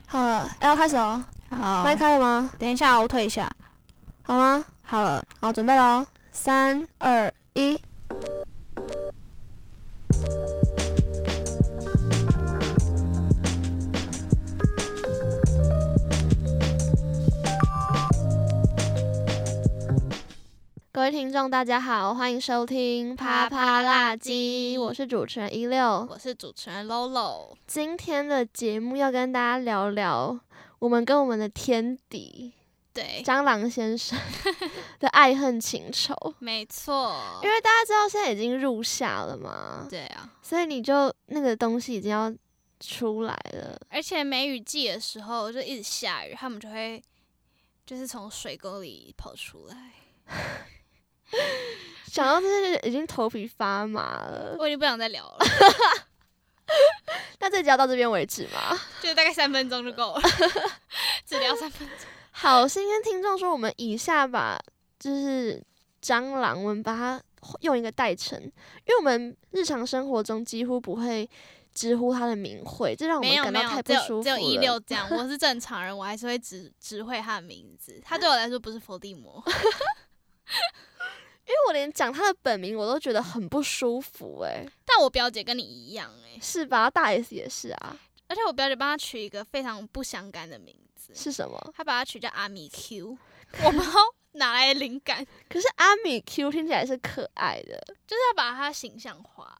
好了，要开始哦。 好， 麦开了吗？ 等一下，我退一下。 好吗？ 好了， 好，准备咯。3、2、1。各位听众，大家好，欢迎收听啪啪辣鸡，我是主持人16， 我是主持人 Lolo。 今天的节目要跟大家聊聊我们跟我们的天敌对， 蟑螂先生的爱恨情仇。 没错， 因为大家知道现在已经入夏了嘛， 对啊， 所以你就那个东西已经要出来了。 而且梅雨季的时候就一直下雨，他们就会就是从水沟里跑出来。 想到这些已经头皮发麻了。 我已经不想再聊了， 那这集要到这边为止吗？ 就大概3分钟就够了，只聊3分钟。 好，先跟听众说，我们以下把就是蟑螂，我们把它用一个代称，因为我们日常生活中几乎不会直呼它的名讳，这让我们感到太不舒服了。 只有16这样，我是正常人，我还是会指会他的名字。他对我来说不是伏地魔。 因为我连讲他的本名我都觉得很不舒服但我表姐跟你一样是吧？大 S 也是啊。 而且我表姐帮他取一个非常不相干的名字， 是什么？ 她把它取叫阿米 Q， 我不知道哪来的灵感。 可是阿米 Q 听起来是可爱的， 就是要把它形象化。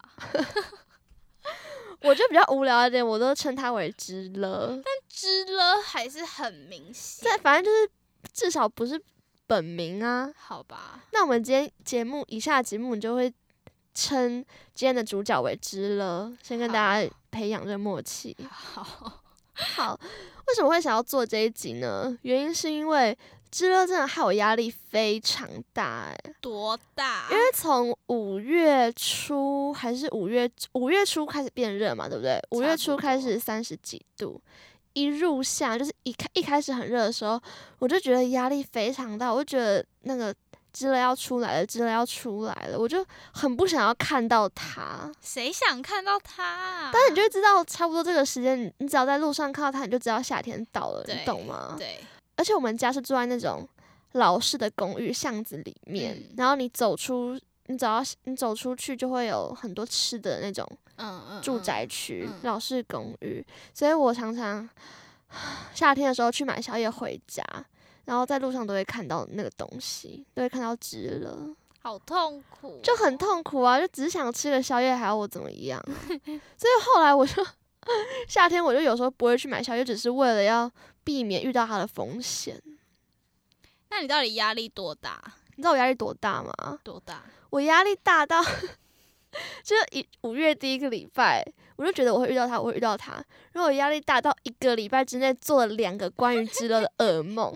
我就比较无聊一点，我都称他为知了。 但知了还是很明显。 对，反正就是至少不是本名啊。 好吧， 那我们今天以下节目你就会称今天的主角为知了，先跟大家培养这个默契。好，为什么会想要做这一集呢？原因是因为知了真的害我压力非常大多大？ 因为从5月初还是5月初开始变热嘛，对不对？5月初开始30几度，一入夏就是一开始很热的时候，我就觉得压力非常大，我就觉得那个知了要出来了，我就很不想要看到它。 谁想看到它啊？ 但是你就会知道，差不多这个时间，你只要在路上看到它，你就知道夏天到了，你懂吗？ 对。 而且我们家是住在那种老式的公寓巷子里面，然后你走出去就会有很多吃的那种住宅区，老式公寓，所以我常常夏天的时候去买宵夜回家，然后在路上都会看到那个东西，都会看到知了， 好痛苦就很痛苦啊！就只是想吃个宵夜，还要我怎么样？所以后来我就夏天我就有时候不会去买宵夜，只是为了要避免遇到它的风险。 那你到底压力多大？ 你知道我压力多大吗？ 多大？ 我压力大到就是5月第一个礼拜，我就觉得我会遇到它，然后我压力大到1个礼拜之内做了2个关于知了的噩梦。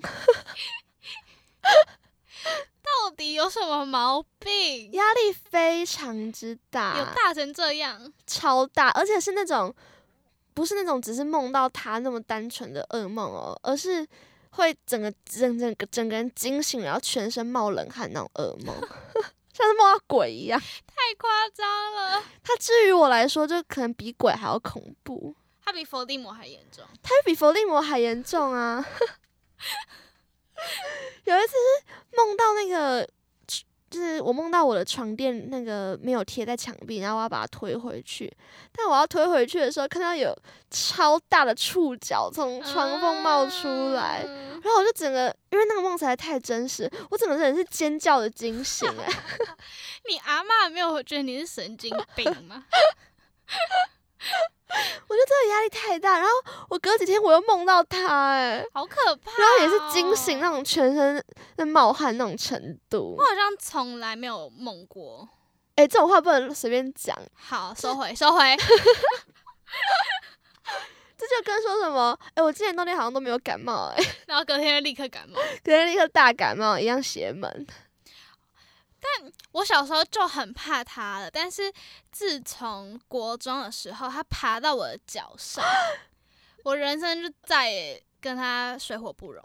到底有什么毛病？ 压力非常之大， 有大成这样？ 超大，而且是那种不是那种只是梦到他那么单纯的噩梦哦，而是会整个人惊醒，然后全身冒冷汗那种噩梦，像是梦到鬼一样。 太夸张了！ 它至于我来说，就可能比鬼还要恐怖。 它比伏地魔还严重。 它比伏地魔还严重啊！有一次是梦到那个，就是我梦到我的床垫那个没有贴在墙壁，然后我要把它推回去。但我要推回去的时候，看到有超大的触角从窗缝冒出来，然后我就整个，因为那个梦实在太真实，我整个人是尖叫的惊醒你阿嬷没有觉得你是神经病吗？ 我觉得这个压力太大，然后我隔几天我又梦到他好可怕然后也是惊醒那种全身在冒汗那种程度。 我好像从来没有梦过。 这种话不能随便讲。 好，收回。 这就跟说什么我今年冬天好像都没有感冒然后隔天就立刻感冒， 隔天立刻大感冒一样邪门。 但我小时候就很怕它了，但是自从国中的时候，它爬到我的脚上，我人生就再也跟它水火不容。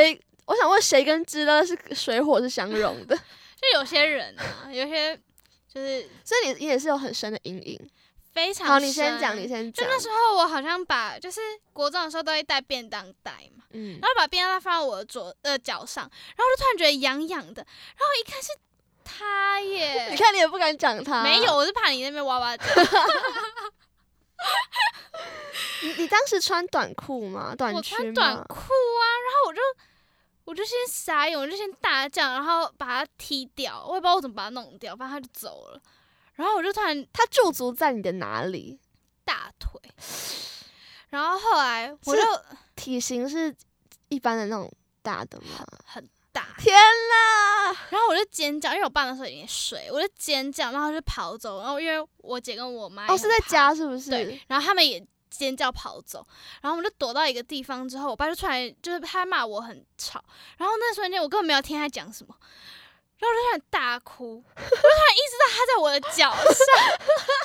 我想问谁跟知了是水火是相容的？ 就有些人啊，有些就是所以你也是有很深的阴影。 非常深。 好，你先讲。 就那时候我好像就是国中的时候都会带便当袋嘛，然后把便当袋放在我的脚上，然后我就突然觉得痒痒的，然后一看是他耶。 你看你也不敢讲他。 没有，我是怕你那边哇哇叫。 你当时穿短裤吗？短裙吗？ 我穿短裤啊，然后我就先傻眼，我就先大叫，然后把它踢掉，我也不知道我怎么把它弄掉，反正他就走了。然后我就突然， 他驻足在你的哪里？ 大腿。然后后来我就体型是一般的那种大的吗？ 很大。 天哪！ 然后我就尖叫，因为我爸那时候已经睡，我就尖叫，然后就跑走。然后因为我姐跟我妈是在家是不是？ 对，然后他们也尖叫跑走，然后我们就躲到一个地方之后，我爸就出来，就是他骂我很吵，然后那瞬间我根本没有听他讲什么，然后我就突然大哭，我就突然意识到他在我的脚上。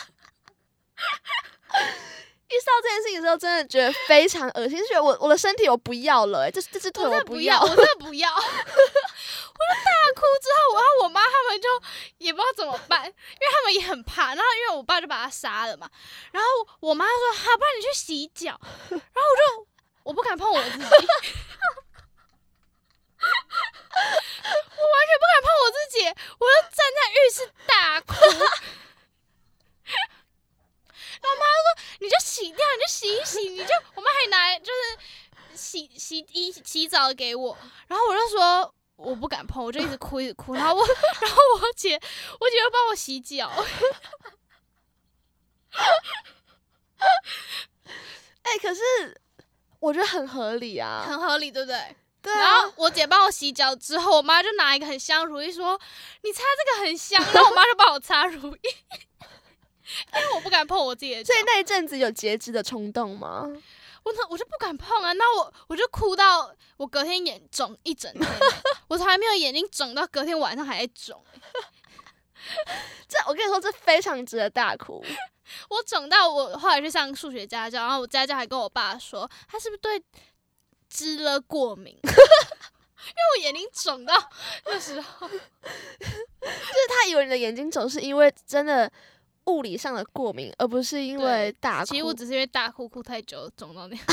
意识到这件事情的时候，真的觉得非常恶心，就觉得我的身体我不要了，这只腿我不要， 我真的不要。我就大哭之后，然后我妈他们就也不知道怎么办，因为他们也很怕。然后因为我爸就把他杀了嘛，然后我妈说：“好，不然你去洗脚。”然后我不敢碰我自己，我完全不敢碰我自己，我就站在浴室大哭。然后我妈说：“你就洗掉，你就洗一洗，我妈还拿就是洗澡给我。”然后我就说我不敢碰，我就一直哭。然后我姐就帮我洗脚。 可是我觉得很合理啊， 很合理，对不对？ 对啊。 然后我姐帮我洗脚之后，我妈就拿一个很香乳液说：“你擦这个很香。”然后我妈就帮我擦乳液。因为我不敢碰我自己的脚。 所以那一阵子有截肢的冲动吗？ 我就不敢碰啊，那我就哭到我隔天眼肿一整天。我从来没有眼睛肿到隔天晚上还在肿。 我跟你说，这非常值得大哭。 我肿到我后来去上数学家教，然后我家教还跟我爸说，他是不是对知了过敏？因为我眼睛肿到那时候， 就是他以为你的眼睛肿是因为真的物理上的过敏，而不是因为大哭。 其实我只是因为大哭太久肿到那样。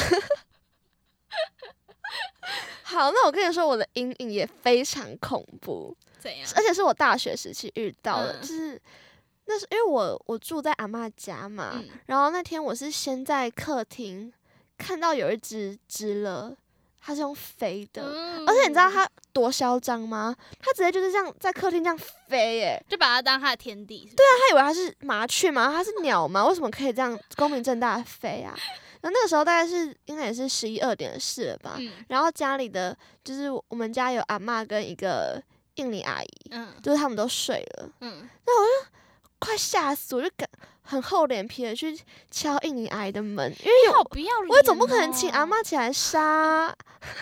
好，那我跟你说，我的阴影也非常恐怖。 怎样？ 而且是我大学时期遇到的，就是那是因为我住在阿嬷家嘛，然后那天我是先在客厅看到有一只知了，它是用飞的，而且你知道它多嚣张吗？它直接就是这样在客厅这样飞， 就把它当它的天地。 对啊，它以为它是麻雀吗？它是鸟吗？为什么可以这样光明正大的飞啊？然后那个时候大概是应该也是11、2点的事了吧。然后家里的就是我们家有阿嬷跟一个印尼阿姨，就是他们都睡了。那我就快吓死，我就很厚脸皮的去敲印尼阿姨的门，因为好不要脸我总不可能请阿嬷起来杀。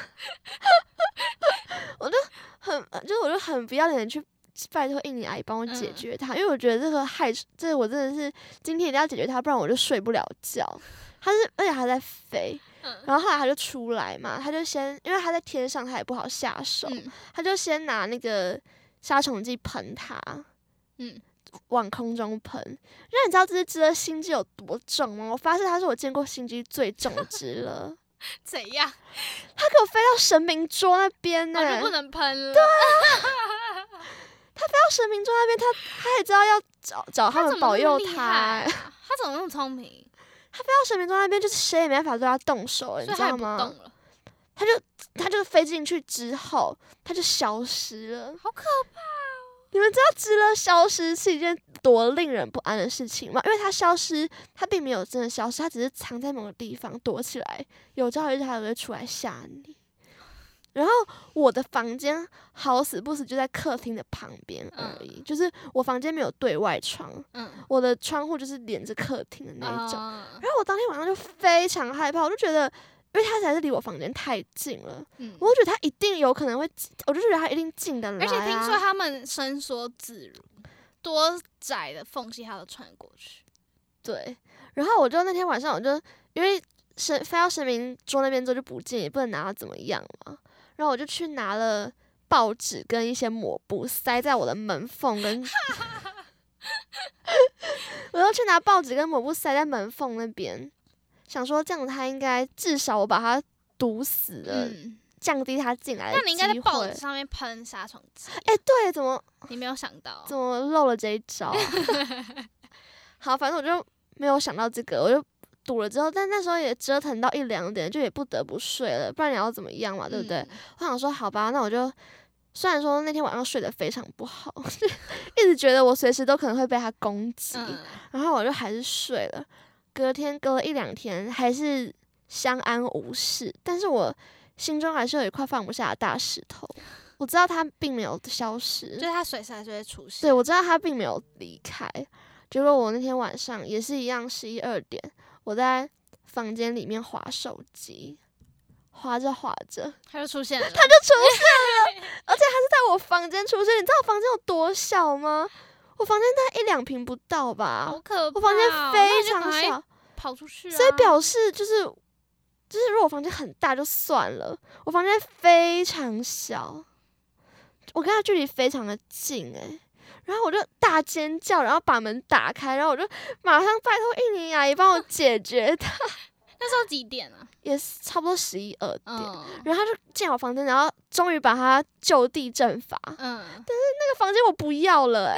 我就很不要脸的去拜托印尼阿姨帮我解决它，因为我觉得这我真的是今天一定要解决它，不然我就睡不了觉。而且它在飞，然后后来它就出来嘛，它就先因为它在天上，它也不好下手，它就先拿那个杀虫剂喷它，往空中喷。让你知道这只知了心机有多重吗？我发现它是我见过心机最重的知了。 怎样？ 它给我飞到神明桌那边呢， 我就不能喷了。 对啊，它飞到神明桌那边，它也知道要找他们保佑它。 它怎么那么聪明？ 他飞到神明桌那边，就是谁也没办法对他动手，你知道吗？他就飞进去之后，他就消失了， 好可怕哦！ 你们知道知了消失是一件多令人不安的事情吗？因为它消失，它并没有真的消失，它只是藏在某个地方躲起来，有朝一日它会出来吓你。然后我的房间好死不死就在客厅的旁边而已，就是我房间没有对外窗，我的窗户就是连着客厅的那种。然后我当天晚上就非常害怕，我就觉得，因为它实在是离我房间太近了，我就觉得它一定有可能会，我就觉得它一定进得来。 而且听说他们伸缩自如，多窄的缝隙它都穿过去。 对，然后我就那天晚上因为飞到神明桌那边之后就不见，也不能拿它怎么样嘛。然后我就去拿了报纸跟一些抹布塞在我的门缝跟我又去拿报纸跟抹布塞在门缝那边，想说这样他应该至少我把他毒死了，降低他进来的机会。 那你应该在报纸上面喷杀虫剂。 对，怎么你没有想到？ 怎么漏了这一招？好，反正我就没有想到这个，我就堵了之后，但那时候也折腾到1-2点，就也不得不睡了，不然你要怎么样嘛，对不对？我想说，好吧，那我就虽然说那天晚上睡得非常不好，一直觉得我随时都可能会被他攻击，然后我就还是睡了。隔了1-2天，还是相安无事，但是我心中还是有一块放不下的大石头。我知道他并没有消失， 就是他随时还是会出现。 对，我知道他并没有离开。结果我那天晚上也是一样，11-12点，我在房间里面滑手机，滑着滑着， 他就出现了， 而且他是在我房间出现。你知道我房间有多小吗？我房间大概1-2坪不到吧， 好可怕！ 我房间非常小， 跑出去啊！ 所以表示就是如果我房间很大就算了，我房间非常小，我跟他距离非常的近然后我就大尖叫，然后把门打开，然后我就马上拜托印尼阿姨帮我解决它。 那时候几点啊？ 也是差不多11-2点，然后他就进我房间，然后终于把他就地正法。但是那个房间我不要了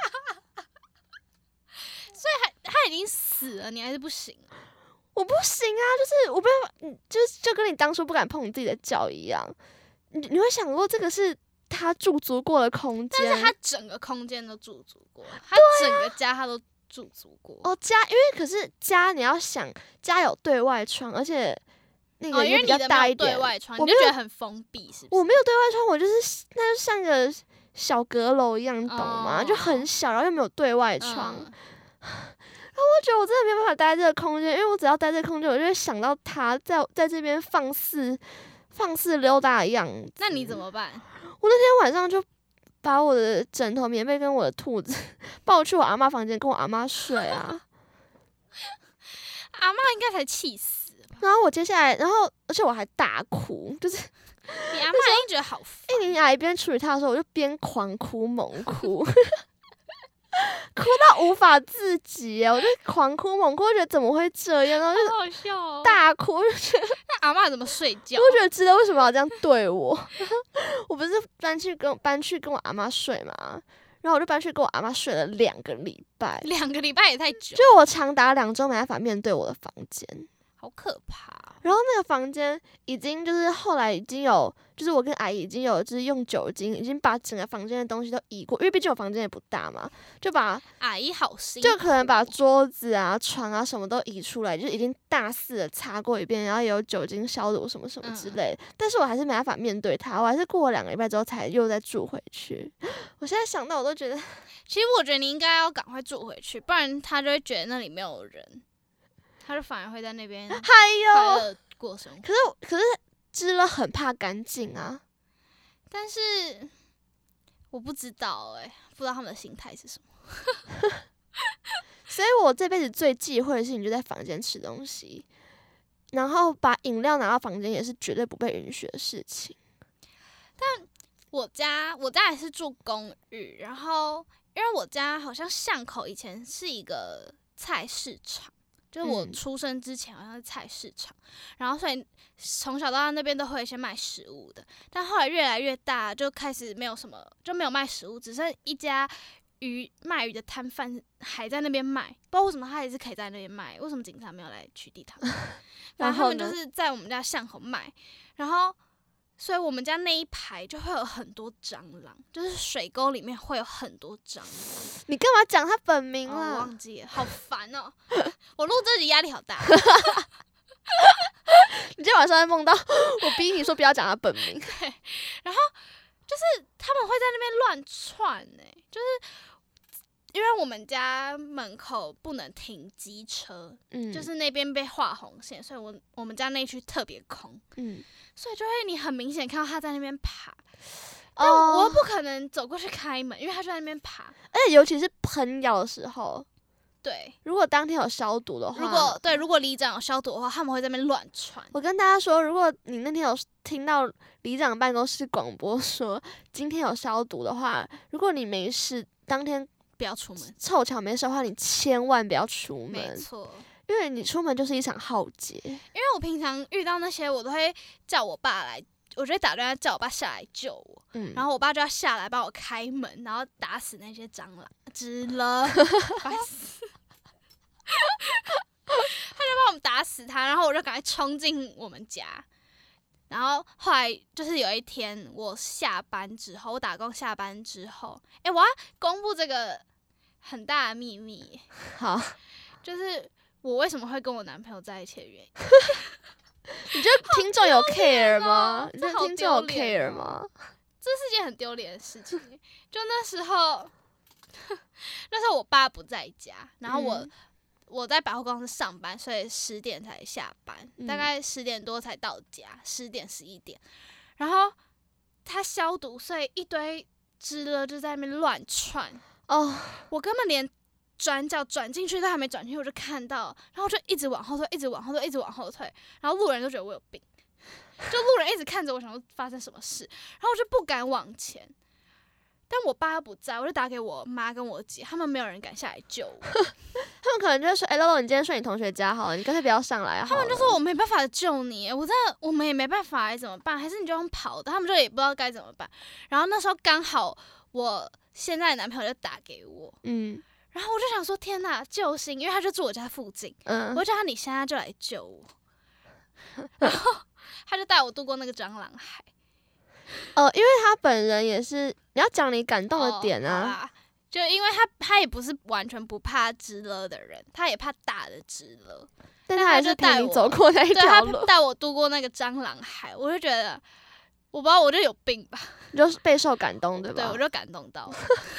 所以他已经死了，你还是不行？ 我不行啊，就是我不要，就跟你当初不敢碰你自己的脚一样。你会想过这个是他驻足过的空间， 但是他整个空间都驻足过，他整个家他都驻足过。 家，因为可是家你要想，家有对外窗，而且那个也比较大一点。 对外窗，你就觉得很封闭，是不是？ 我没有对外窗，我就是那就像个小阁楼一样，你懂吗？就很小，然后又没有对外窗。然后我觉得我真的没有办法待在这个空间，因为我只要待在这个空间，我就会想到他在这边放肆溜达的样子。 那你怎么办？ 我那天晚上就把我的枕头、棉被跟我的兔子抱去我阿嬷房间，跟我阿嬷睡啊。 阿嬷应该才气死吧。 然后我接下来，而且我还大哭，就是你阿嬷一定觉得好烦。 印尼阿姨边处理他的时候，我就边狂哭猛哭。哭到无法自己我就狂哭猛哭，我觉得怎么会这样，然后就好笑大哭，就觉得那阿嬷怎么睡觉？ 我觉得知道为什么要这样对我。我不是搬去跟我阿嬷睡嘛，然后我就搬去跟我阿嬷睡了2个礼拜。 2个礼拜也太久， 就我长达2周没办法面对我的房间， 好可怕。 然后那个房间已经就是后来已经有，就是我跟阿姨已经有就是用酒精已经把整个房间的东西都移过，因为毕竟我房间也不大嘛，就把阿姨好辛苦， 就可能把桌子啊、床啊什么都移出来，就已经大肆的擦过一遍，然后也有酒精消毒什么什么之类的。但是我还是没办法面对它，我还是过了2个礼拜之后才又再住回去。我现在想到我都觉得， 其实我觉得你应该要赶快住回去，不然他就会觉得那里没有人。他就反而会在那边快乐过生活。 可是织了很怕干净啊。 但是我不知道不知道他们的心态是什么。 所以我这辈子最忌讳的事情就在房间吃东西，然后把饮料拿到房间也是绝对不被允许的事情。 但我家也是住公寓，然后因为我家好像巷口以前是一个菜市场。就是我出生之前好像是菜市场，然后所以从小到大那边都会有一些卖食物的，但后来越来越大，就开始没有什么，就没有卖食物，只剩一家卖鱼的摊贩还在那边卖，不知道为什么他还是可以在那边卖，为什么警察没有来取缔他们？然后他们就是在我们家巷口卖，然后所以我们家那一排就会有很多蟑螂，就是水沟里面会有很多蟑螂。 你干嘛讲他本名啦？ 我忘记了，好烦哦！我录这集压力好大。 你今天晚上会梦到我逼你说不要讲他本名。 对，然后就是他们会在那边乱窜就是因为我们家门口不能停机车，就是那边被画红线，所以我们家那区特别空，所以就会你很明显看到他在那边爬，但我又不可能走过去开门，因为他就在那边爬， 而且尤其是喷药的时候， 对， 如果当天有消毒的话， 如果里长有消毒的话，他们会在那边乱窜。 我跟大家说，如果你那天有听到里长办公室广播说今天有消毒的话，如果你没事，当天不要出门。 凑巧没事的话，你千万不要出门。 没错。 因为你出门就是一场浩劫。因为我平常遇到那些，我都会叫我爸来，我就会打电话叫我爸下来救我，然后我爸就要下来帮我开门，然后打死那些蟑螂，知了，烦死。他就帮我们打死他，然后我就赶快冲进我们家。然后后来就是有一天我下班之后，我打工下班之后，我要公布这个很大的秘密。 好， 就是我为什么会跟我男朋友在一起的原因。 你觉得听众有 care 吗？你觉得听众有 care 吗？ 这是件很丢脸的事情。就那时候我爸不在家，然后我在百货公司上班，所以10点才下班，大概10点多才到家，10点11点。然后他消毒，所以一堆知了就在那边乱窜。我根本连转角转进去都还没转进去，我就看到，然后我就一直往后退，一直往后退，一直往后退。然后路人都觉得我有病，就路人一直看着我，想说发生什么事，然后我就不敢往前。但我爸不在，我就打给我妈跟我姐，他们没有人敢下来救我。 他们可能就会说：“Lolo，你今天睡你同学家好了，你干脆不要上来好了。” 他们就说我没办法救你，我们也没办法，怎么办？还是你就用跑的？他们就也不知道该怎么办。然后那时候刚好我现在的男朋友就打给我，然后我就想说天哪，救星！因为他就住我家附近，我就叫他你现在就来救我。然后他就带我度过那个蟑螂海。 因为他本人也是，你要讲你感动的点啊。 就因为他也不是完全不怕知了的人，他也怕大的知了， 但他还是陪你走过那一条路， 对，他带我度过那个蟑螂海，我就觉得，我不知道我就有病吧， 你就是备受感动对吧？ 对，我就感动到了。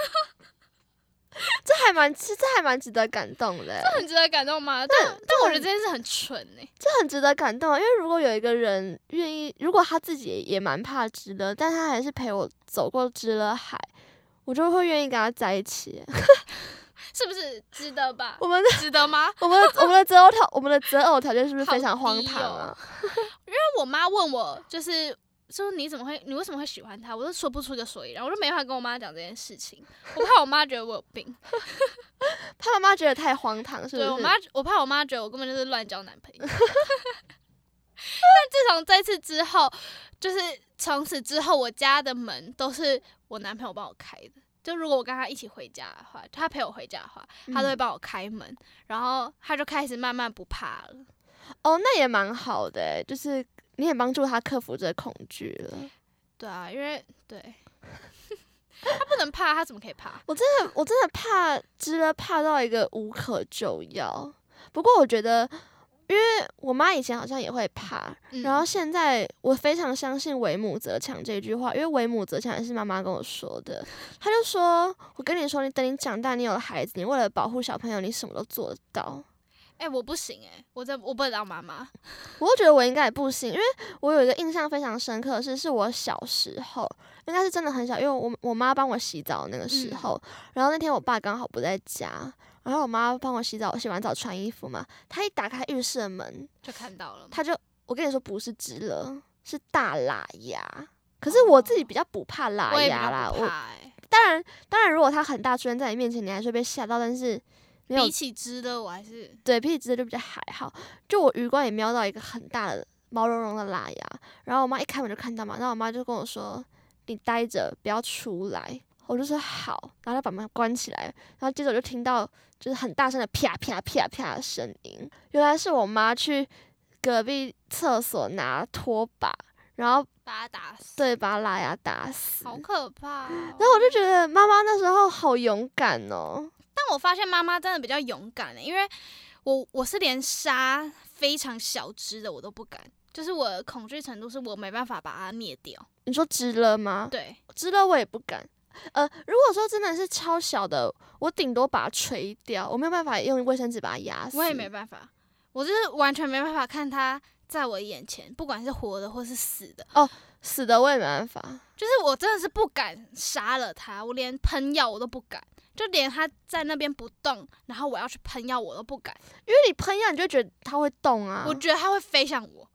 这还蛮值得感动的。 这很值得感动吗？但我觉得这件事很蠢这很值得感动啊！因为如果有一个人愿意，如果他自己也蛮怕知了，但他还是陪我走过知了海，我就会愿意跟他在一起。 是不是值得吧？值得吗？ 我们的择偶条件是不是非常荒唐啊？ 因为我妈问我，就是说你为什么会喜欢他？我都说不出个所以然，我就没办法跟我妈讲这件事情，我怕我妈觉得我有病， 怕妈妈觉得太荒唐，是不是？ 对，我怕我妈觉得我根本就是乱交男朋友。但自从这次之后，就是从此之后，我家的门都是我男朋友帮我开的。就如果我跟他一起回家的话，他陪我回家的话，他都会帮我开门，然后他就开始慢慢不怕了。 那也蛮好的，就是你也帮助他克服这个恐惧了。 对啊，因为对他不能怕，他怎么可以怕？ 我真的怕知了，怕到一个无可救药。不过我觉得，因为我妈以前好像也会怕，然后现在我非常相信为母则强这句话，因为为母则强也是妈妈跟我说的。她就说：“我跟你说，你等你长大，你有了孩子，你为了保护小朋友，你什么都做得到。” 我不行我不能当妈妈。 我就觉得我应该也不行，因为我有一个印象非常深刻的是我小时候，应该是真的很小，因为我妈帮我洗澡那个时候，然后那天我爸刚好不在家，然后我妈帮我洗澡，我洗完澡穿衣服嘛，她一打开浴室的门就看到了， 我跟你说不是知了，是大喇牙。可是我自己比较不怕喇牙啦， 我也比较不怕当然如果它很大出现在你面前，你还是会被吓到，但是比起知了我还是对比起知了就比较还好。就我余光也瞄到一个很大的毛茸茸的喇牙，然后我妈一开门就看到嘛，然后我妈就跟我说：“你待着，不要出来。”我就说好，然后就把门关起来，然后接着我就听到就是很大声的啪啪啪啪的声音，原来是我妈去隔壁厕所拿拖把，然后把他打死， 对，把喇牙打死， 好可怕然后我就觉得妈妈那时候好勇敢哦。 但我发现妈妈真的比较勇敢因为我是连杀非常小只的我都不敢，就是我的恐惧程度是我没办法把它灭掉。 你说知了吗？ 对， 知了我也不敢。如果说真的是超小的，我顶多把它吹掉，我没有办法用卫生纸把它压死。 我也没办法，我就是完全没办法看它在我眼前，不管是活的或是死的。 死的我也没办法， 就是我真的是不敢杀了它，我连喷药我都不敢，就连它在那边不动，然后我要去喷药我都不敢， 因为你喷药你就觉得它会动啊， 我觉得它会飞向我。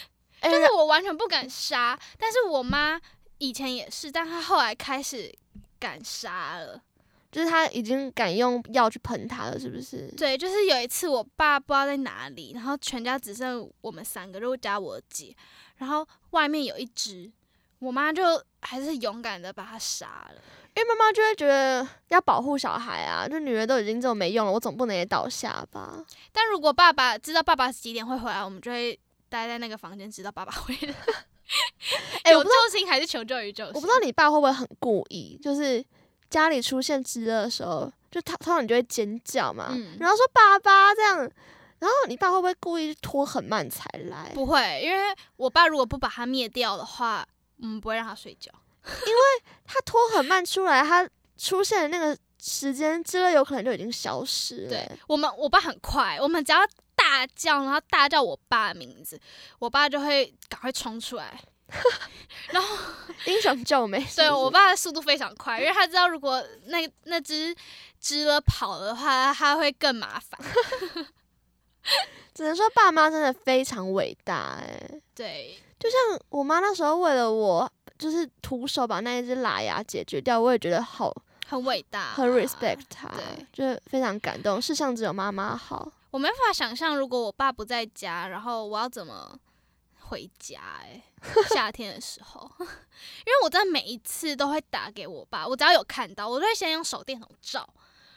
就是我完全不敢杀，但是我妈以前也是，但她后来开始敢杀了。 就是他已经敢用药去喷他了，是不是？ 对，就是有一次我爸不知道在哪里，然后全家只剩我们3个，就加我姐，然后外面有一只，我妈就还是勇敢的把它杀了。 因为妈妈就会觉得要保护小孩啊，就女儿都已经这么没用了，我总不能也倒下吧？ 但如果爸爸知道爸爸几点会回来，我们就会待在那个房间，直到爸爸回来。有救星还是求救于救星？ 我不知道你爸会不会很故意，就是家里出现知了的时候，就通常你就会尖叫嘛，然后说爸爸这样，然后你爸会不会故意拖很慢才来？ 不会，因为我爸如果不把它灭掉的话，我们不会让他睡觉。 因为他拖很慢出来，他出现的那个时间，知了有可能就已经消失了。 对，我爸很快，我们只要大叫，然后大叫我爸的名字，我爸就会赶快冲出来。然后英雄救美。 对，我爸的速度非常快，因为他知道如果那只知了跑的话，他会更麻烦。 只能说爸妈真的非常伟大对， 就像我妈那时候为了我，就是徒手把那一只喇牙解决掉，我也觉得很伟大， 很 respect 她， 对， 就是非常感动。世上只有妈妈好。 我没法想象，如果我爸不在家，然后我要怎么回家？夏天的时候，因为我真的每一次都会打给我爸，我只要有看到，我都会先用手电筒照。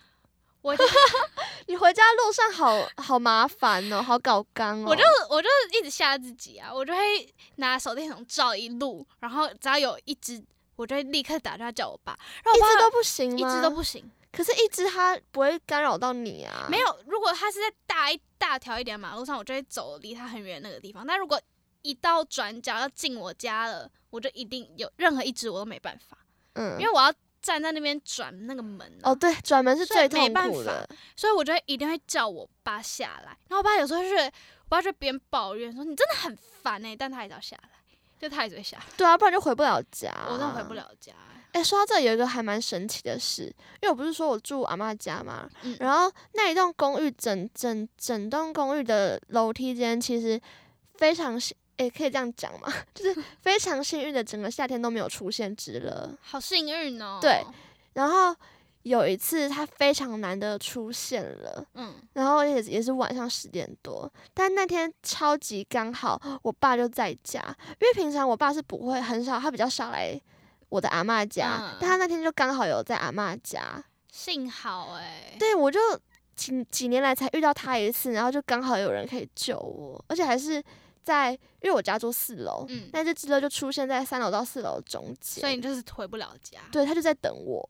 你回家路上好麻烦哦，好搞刚哦。 我就一直吓自己啊，我就会拿手电筒照一路，然后只要有一只，我就会立刻打电话叫我爸。然后一只都不行吗？ 一只都不行。 可是，一只它不会干扰到你啊。 没有，如果它是在大条一点的马路上，我就会走离它很远那个地方。但如果一到转角要进我家了，我就一定有任何一只我都没办法，因为我要站在那边转那个门哦，对，转门是最痛苦的， 所以我就一定会叫我爸下来。然后我爸有时候我爸就边抱怨说你真的很烦但他还是要下来，就他还是会下来。 对啊，不然就回不了家。 我真的回不了家。 说到这有一个还蛮神奇的事，因为我不是说我住阿嬷家嘛，然后那一栋公寓整栋公寓的楼梯间其实非常可以这样讲嘛，就是非常幸运的，整个夏天都没有出现知了， 好幸运哦。 对，然后有一次它非常难得出现了，然后也是晚上10点多，但那天超级刚好，我爸就在家，因为平常我爸是不会他比较少来我的阿嬷家，但他那天就刚好有在阿嬷家， 幸好对，我就几年来才遇到他一次，然后就刚好有人可以救我，而且还是因为我家住4楼，那只知了就出现在3楼到4楼中间， 所以你就是回不了家。 对，他就在等我。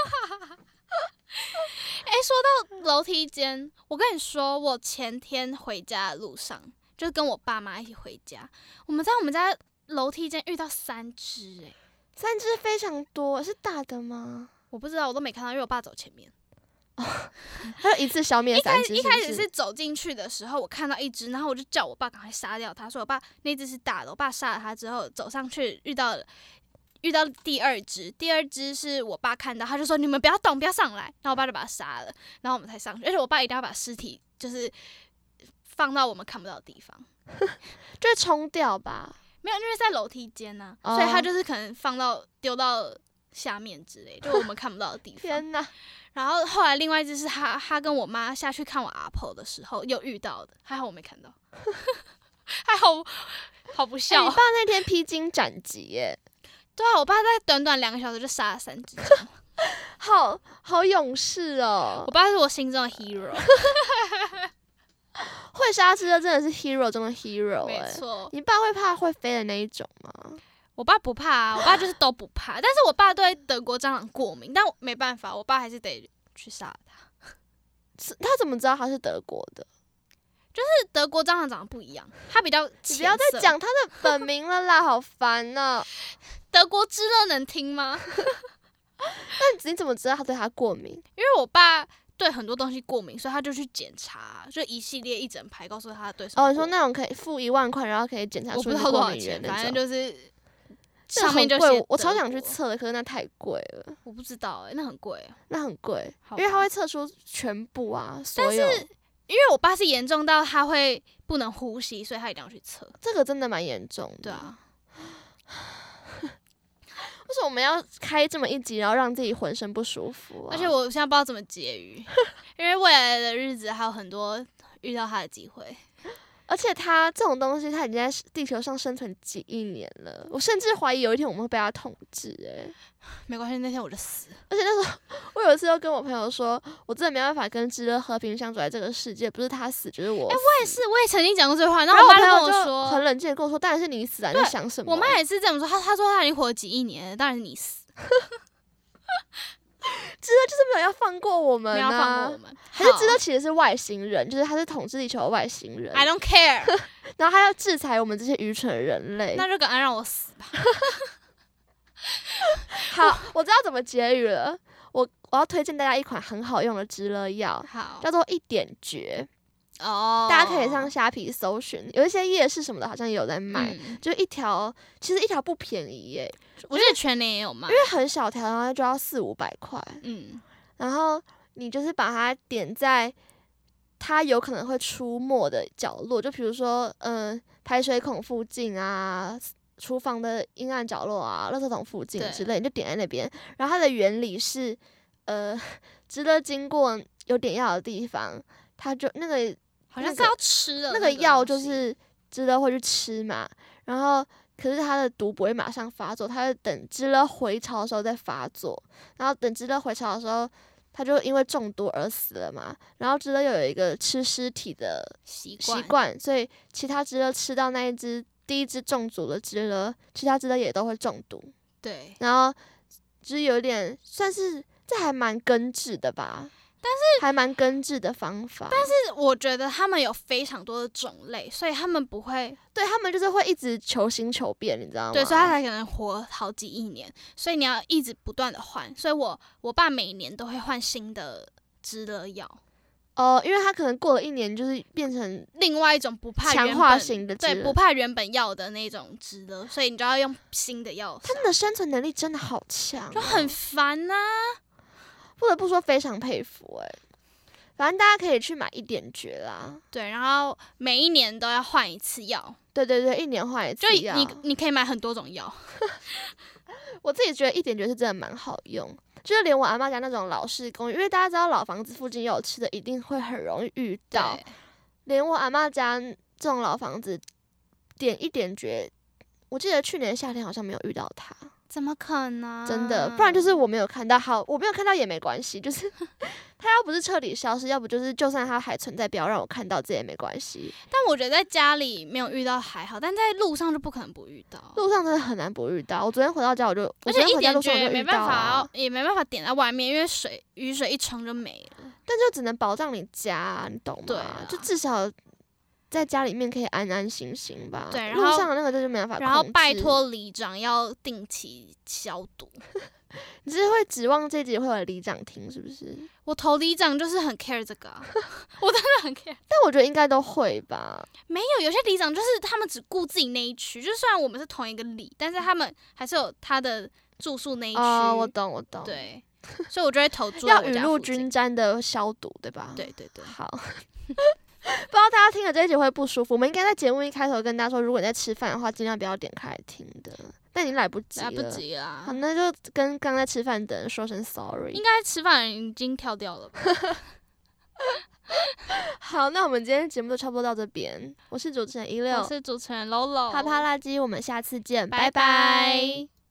说到楼梯间，我跟你说，我前天回家的路上，就是跟我爸妈一起回家，我们在我们家楼梯间遇到3只 ，3只非常多，是大的吗？ 我不知道，我都没看到，因为我爸走前面。 还有一次消灭3只。 一開始是走进去的时候，我看到一只，然后我就叫我爸赶快杀掉它。所以我爸那只是大的，我爸杀了它之后走上去遇到第2只，第2只是我爸看到，他就说你们不要动，不要上来。然后我爸就把它杀了，然后我们才上去。而且我爸一定要把尸体就是放到我们看不到的地方， 就是冲掉吧。 没有，因为在楼梯间啊，所以他就是可能丢到下面之类，就我们看不到的地方。 天哪！ 然后后来另外一只是他跟我妈下去看我阿婆的时候又遇到的，还好我没看到，还好，好不孝。 你爸那天披荆斩棘耶。 对啊，我爸在短短2个小时就杀了3只， 好勇士哦！ 我爸是我心中的 hero。 会杀知了真的是 hero 中的 hero， 没错。 你爸会怕会飞的那一种吗？ 我爸不怕啊，我爸就是都不怕，但是我爸对德国蟑螂过敏，但没办法，我爸还是得去杀它。 他怎么知道他是德国的？ 就是德国蟑螂长得不一样，它比较浅色。 你不要再讲他的本名了啦，好烦哦。 德国知了能听吗？ 那你怎么知道他对他过敏？ 因为我爸对很多东西过敏，所以他就去检查，就一系列一整排告诉他对什么。 你说那种可以付1万块，然后可以检查出你过敏源那种， 反正就是上面就写。我超想去测的，可是那太贵了。 我不知道那很贵。 那很贵，因为他会测出全部啊，所有。 但是因为我爸是严重到他会不能呼吸，所以他一定要去测。 这个真的蛮严重的。 对啊。 为什么我们要开这么一集，然后让自己浑身不舒服而且我现在不知道怎么结语，因为未来的日子还有很多遇到他的机会。 而且他这种东西，他已经在地球上生存几亿年了，我甚至怀疑有一天我们会被他统治。 没关系，那天我就死。 而且那时候我有一次又跟我朋友说，我真的没办法跟知乐和平相处在这个世界，不是他死就是我死。 我也是，我也曾经讲过这句话，然后我妈就跟我我说， 很冷静的跟我说，当然是你死啊，你在想什么？ 我妈也是这么说，她说她已经活了几亿年了，当然是你死。 知乐就是没有要放过我们没有要放过我们， 还是知乐其实是外星人，就是他是统治地球的外星人。 I don't care 。 然后他要制裁我们这些愚蠢的人类， 那就赶快让我死吧。 好，我知道怎么结语了。我要推荐大家一款很好用的知乐药，叫做一点诀。大家可以上虾皮搜寻，有一些夜市什么的，好像也有在卖。就一条，其实一条不便宜耶。 我记得全年也有卖， 因为很小条，然后就要400-500块。然后你就是把它点在它有可能会出没的角落，就比如说排水孔附近啊，厨房的阴暗角落啊，垃圾桶附近之类，你就点在那边。然后它的原理是，知乐经过有点药的地方，它就那个好像是要吃的那个药，就是知乐会去吃嘛。然后可是它的毒不会马上发作，它会等知乐回巢的时候再发作。然后等知乐回巢的时候，他就因为中毒而死了嘛。然后知乐又有一个吃尸体的习惯，所以其他知乐吃到那第一只中毒的知乐，其他知乐也都会中毒。 对， 然后就是有点算是这还蛮根治的吧。但是还蛮根治的方法， 但是我觉得他们有非常多的种类，所以他们不会， 对他们就是会一直求新求变，你知道吗？ 对，所以他才可能活好几亿年，所以你要一直不断的换。所以我爸每年都会换新的知乐药。 因为他可能过了1年，就是变成另外一种不怕强化型的知乐， 对，不怕原本药的那种知乐，所以你就要用新的药。 他们的生存能力真的好强， 就很烦啊。 不得不说非常佩服反正大家可以去买一点诀啦。 对，然后每一年都要换一次药。 对对对，1年换一次药。 就你可以买很多种药。 我自己觉得一点诀是真的蛮好用，就是连我阿嬷家那种老式公寓，因为大家知道老房子附近有吃的，一定会很容易遇到。连我阿嬷家这种老房子点一点诀，我记得去年夏天好像没有遇到它。 怎么可能？ 真的，不然就是我没有看到。好，我没有看到也没关系，就是它要不是彻底消失，要不就是就算它还存在，不要让我看到，这也没关系。 但我觉得在家里没有遇到还好，但在路上就不可能不遇到。 路上真的很难不遇到。我昨天回到家而且一点诀也没办法，也没办法点在外面，因为雨水一冲就没了。 但就只能保障你家，你懂吗？ 对就至少在家里面可以安安心心吧。 对，然后路上的那个就是没办法控制。 然后拜托里长要定期消毒。 你是会指望这集会有里长听是不是？ 我投里长就是很 care 这个我真的很 care。 但我觉得应该都会吧。 没有些里长就是他们只顾自己那一区，就虽然我们是同一个里，但是他们还是有他的住宿那一区。 我懂。 对，所以我就会投住在我家附近。 要雨露均沾的消毒，对吧？ 对对对。 好。不知道大家听了这一集会不舒服，我们应该在节目一开头跟大家说，如果你在吃饭的话，尽量不要点开来听的。但已经来不及了。 好，那就跟刚在吃饭的人说声 sorry。 应该吃饭人已经跳掉了吧？ 好，那我们今天节目就差不多到这边。我是主持人16， 我是主持人 Lolo， 啪啪垃圾，我们下次见， 拜拜。